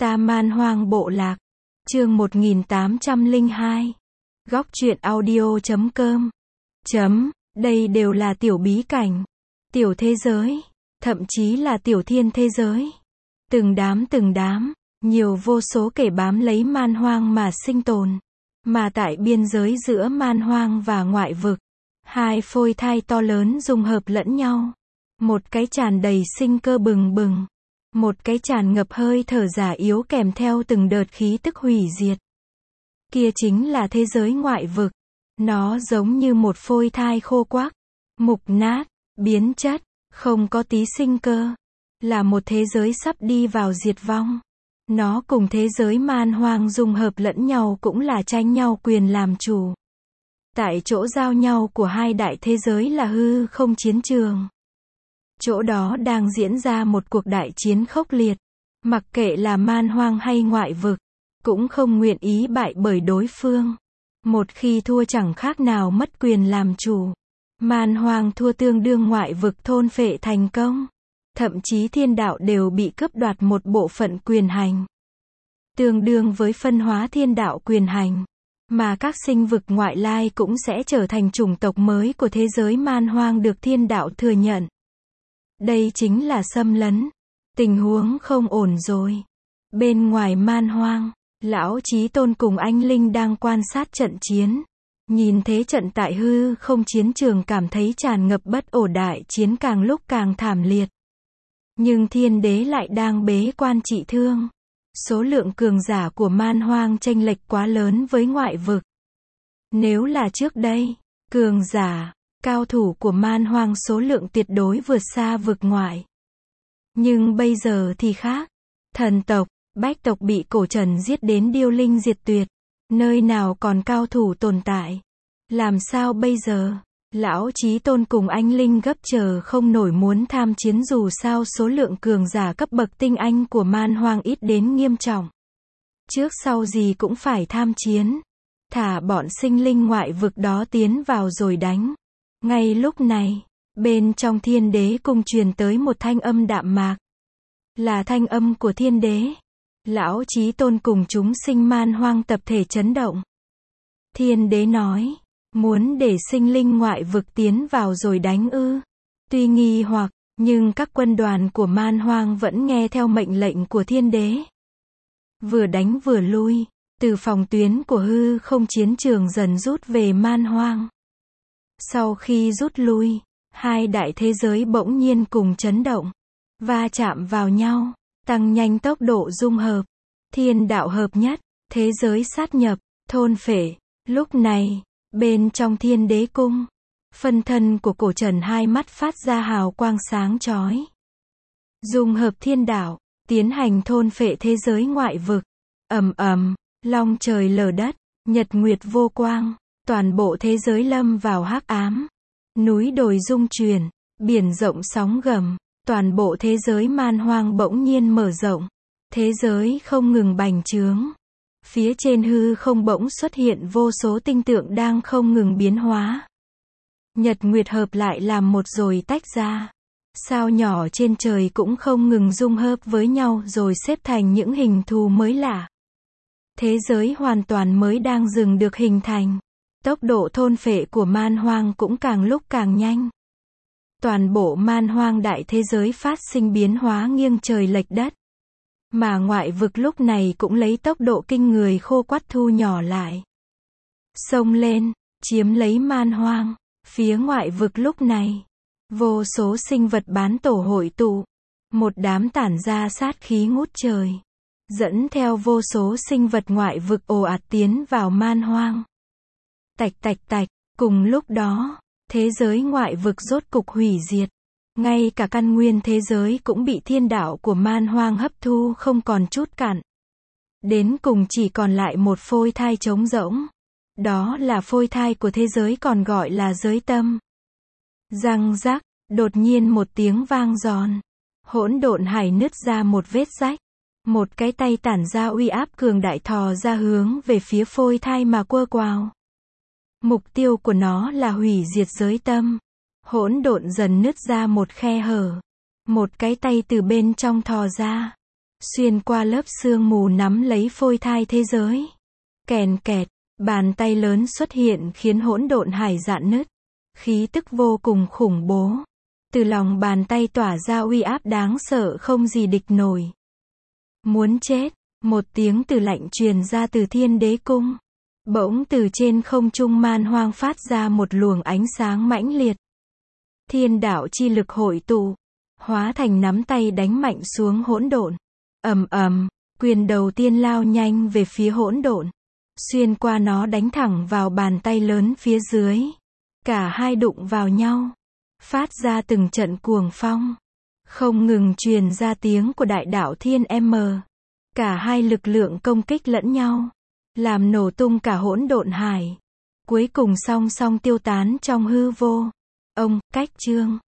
Ta Man Hoang Bộ Lạc. Chương 1802. Góc truyện audio.com. Đây đều là tiểu bí cảnh, tiểu thế giới, thậm chí là tiểu thiên thế giới. Từng đám, nhiều vô số kẻ bám lấy man hoang mà sinh tồn. Mà tại biên giới giữa man hoang và ngoại vực, hai phôi thai to lớn dung hợp lẫn nhau. Một cái tràn đầy sinh cơ bừng bừng, một cái tràn ngập hơi thở già yếu kèm theo từng đợt khí tức hủy diệt. Kia chính là thế giới ngoại vực. Nó giống như một phôi thai khô quắc, mục nát, biến chất, không có tí sinh cơ. Là một thế giới sắp đi vào diệt vong. Nó cùng thế giới man hoang dung hợp lẫn nhau cũng là tranh nhau quyền làm chủ. Tại chỗ giao nhau của hai đại thế giới là hư không chiến trường. Chỗ đó đang diễn ra một cuộc đại chiến khốc liệt. Mặc kệ là man hoang hay ngoại vực, cũng không nguyện ý bại bởi đối phương. Một khi thua chẳng khác nào mất quyền làm chủ. Man hoang thua tương đương ngoại vực thôn phệ thành công. Thậm chí thiên đạo đều bị cướp đoạt một bộ phận quyền hành. Tương đương với phân hóa thiên đạo quyền hành. Mà các sinh vực ngoại lai cũng sẽ trở thành chủng tộc mới của thế giới man hoang được thiên đạo thừa nhận. Đây chính là xâm lấn. Tình huống không ổn rồi. Bên ngoài man hoang, Lão Chí Tôn cùng anh Linh đang quan sát trận chiến. Nhìn thế trận tại hư không chiến trường cảm thấy tràn ngập bất ổn, đại chiến càng lúc càng thảm liệt. Nhưng thiên đế lại đang bế quan trị thương. Số lượng cường giả của man hoang chênh lệch quá lớn với ngoại vực. Nếu là trước đây, cường giả, cao thủ của man hoang số lượng tuyệt đối vượt xa vực ngoại. Nhưng bây giờ thì khác. Thần tộc, bách tộc bị cổ trần giết đến điêu linh diệt tuyệt. Nơi nào còn cao thủ tồn tại? Làm sao bây giờ? Lão Chí Tôn cùng anh Linh gấp chờ không nổi muốn tham chiến, dù sao số lượng cường giả cấp bậc tinh anh của man hoang ít đến nghiêm trọng. Trước sau gì cũng phải tham chiến. Thả bọn sinh linh ngoại vực đó tiến vào rồi đánh. Ngay lúc này, bên trong thiên đế cung truyền tới một thanh âm đạm mạc. Là thanh âm của thiên đế. Lão Chí Tôn cùng chúng sinh man hoang tập thể chấn động. Thiên đế nói, muốn để sinh linh ngoại vực tiến vào rồi đánh ư? Tuy nghi hoặc, nhưng các quân đoàn của man hoang vẫn nghe theo mệnh lệnh của thiên đế. Vừa đánh vừa lui, từ phòng tuyến của hư không chiến trường dần rút về man hoang. Sau khi rút lui, hai đại thế giới bỗng nhiên cùng chấn động, va chạm vào nhau, tăng nhanh tốc độ dung hợp. Thiên đạo hợp nhất, thế giới sát nhập, thôn phệ. Lúc này, bên trong thiên đế cung, phân thân của cổ trần hai mắt phát ra hào quang sáng chói. Dung hợp thiên đạo, tiến hành thôn phệ thế giới ngoại vực. Ầm ầm, long trời lở đất, nhật nguyệt vô quang, toàn bộ thế giới lâm vào hắc ám. Núi đồi rung chuyển, biển rộng sóng gầm, toàn bộ thế giới man hoang bỗng nhiên mở rộng. Thế giới không ngừng bành trướng. Phía trên hư không bỗng xuất hiện vô số tinh tượng đang không ngừng biến hóa. Nhật nguyệt hợp lại làm một rồi tách ra. Sao nhỏ trên trời cũng không ngừng dung hợp với nhau rồi xếp thành những hình thù mới lạ. Thế giới hoàn toàn mới đang dừng được hình thành. Tốc độ thôn phệ của man hoang cũng càng lúc càng nhanh. Toàn bộ man hoang đại thế giới phát sinh biến hóa nghiêng trời lệch đất. Mà ngoại vực lúc này cũng lấy tốc độ kinh người khô quắt thu nhỏ lại. Xông lên, chiếm lấy man hoang. Phía ngoại vực lúc này, vô số sinh vật bán tổ hội tụ. Một đám tản ra sát khí ngút trời. Dẫn theo vô số sinh vật ngoại vực ồ ạt tiến vào man hoang. Tạch tạch tạch, cùng lúc đó, thế giới ngoại vực rốt cục hủy diệt. Ngay cả căn nguyên thế giới cũng bị thiên đạo của man hoang hấp thu không còn chút cặn. Đến cùng chỉ còn lại một phôi thai trống rỗng. Đó là phôi thai của thế giới còn gọi là giới tâm. Răng rắc, đột nhiên một tiếng vang giòn. Hỗn độn hải nứt ra một vết rách. Một cái tay tản ra uy áp cường đại thò ra hướng về phía phôi thai mà quơ quào. Mục tiêu của nó là hủy diệt giới tâm. Hỗn độn dần nứt ra một khe hở. Một cái tay từ bên trong thò ra. xuyên qua lớp sương mù nắm lấy phôi thai thế giới. Kèn kẹt, bàn tay lớn xuất hiện khiến hỗn độn hải rạn nứt. Khí tức vô cùng khủng bố. Từ lòng bàn tay tỏa ra uy áp đáng sợ không gì địch nổi. Muốn chết, một tiếng từ lạnh truyền ra từ Thiên Đế Cung. Bỗng từ trên không trung man hoang phát ra một luồng ánh sáng mãnh liệt. Thiên đạo chi lực hội tụ, hóa thành nắm tay đánh mạnh xuống hỗn độn. Ầm ầm, quyền đầu tiên lao nhanh về phía hỗn độn, xuyên qua nó đánh thẳng vào bàn tay lớn phía dưới. Cả hai đụng vào nhau, phát ra từng trận cuồng phong, không ngừng truyền ra tiếng của đại đạo thiên M. Cả hai lực lượng công kích lẫn nhau, làm nổ tung cả hỗn độn hải. Cuối cùng song song tiêu tán trong hư vô. Ông, cách chương.